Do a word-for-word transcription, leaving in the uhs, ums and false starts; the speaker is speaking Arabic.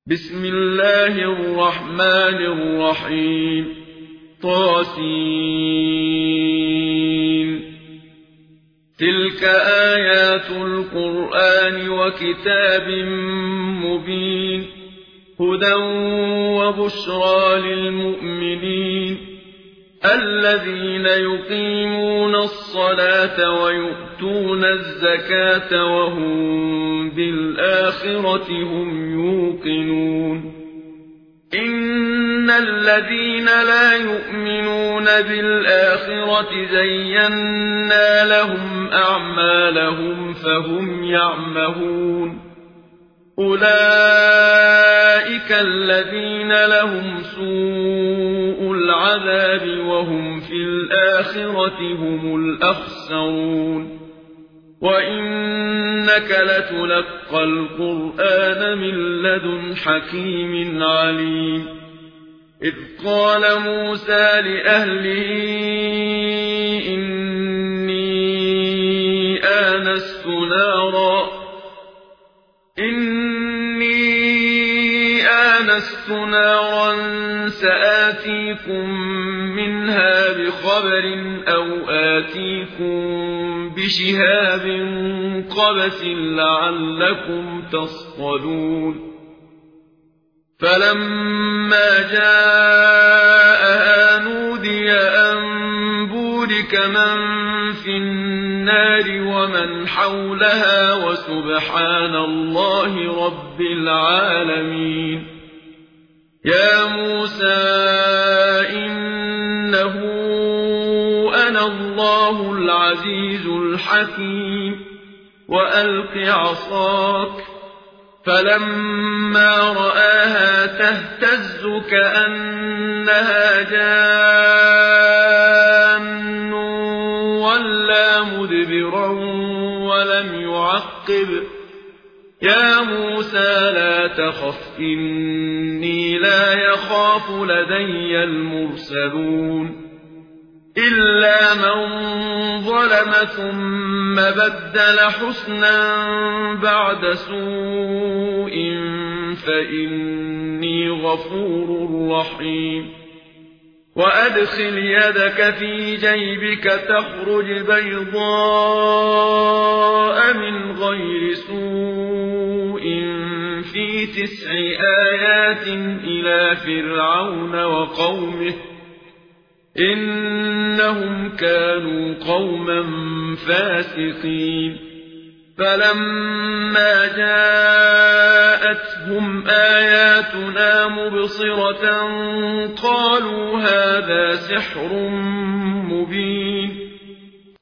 بسم الله الرحمن الرحيم طاسين تلك آيات القرآن وكتاب مبين هدى وبشرى للمؤمنين الذين يقيمون الصلاة ويؤتون الزكاة وهم بالآخرة هم يوقنون إن الذين لا يؤمنون بالآخرة زينا لهم أعمالهم فهم يعمهون أولئك الذين لهم سوء العذاب وهم في الآخرة هم الأخسرون وإنك لتلقى القرآن من لدن حكيم عليم إذ قال موسى لأهله إني آنست نارا إني آنست نارا سآتيكم منها بخبر أو آتيكم بشهاب قبس لعلكم تصطلون فلما جاءها نودي أن بورك من في النار ومن حولها وسبحان الله رب العالمين يا موسى إنه أنا الله العزيز الحكيم وألق عصاك فلما رآها تهتز كأنها جان ولا مدبرا ولم يعقب يا موسى لا تخف إني لا يخاف لدي المرسلون إلا من ظلم ثم بدل حسنا بعد سوء فإني غفور رحيم وأدخل يدك في جيبك تخرج بيضاء من غير سوء في تسع آيات إلى فرعون وقومه إنهم كانوا قوما فاسقين فلما جاءتهم آياتنا مبصرة قالوا هذا سحر مبين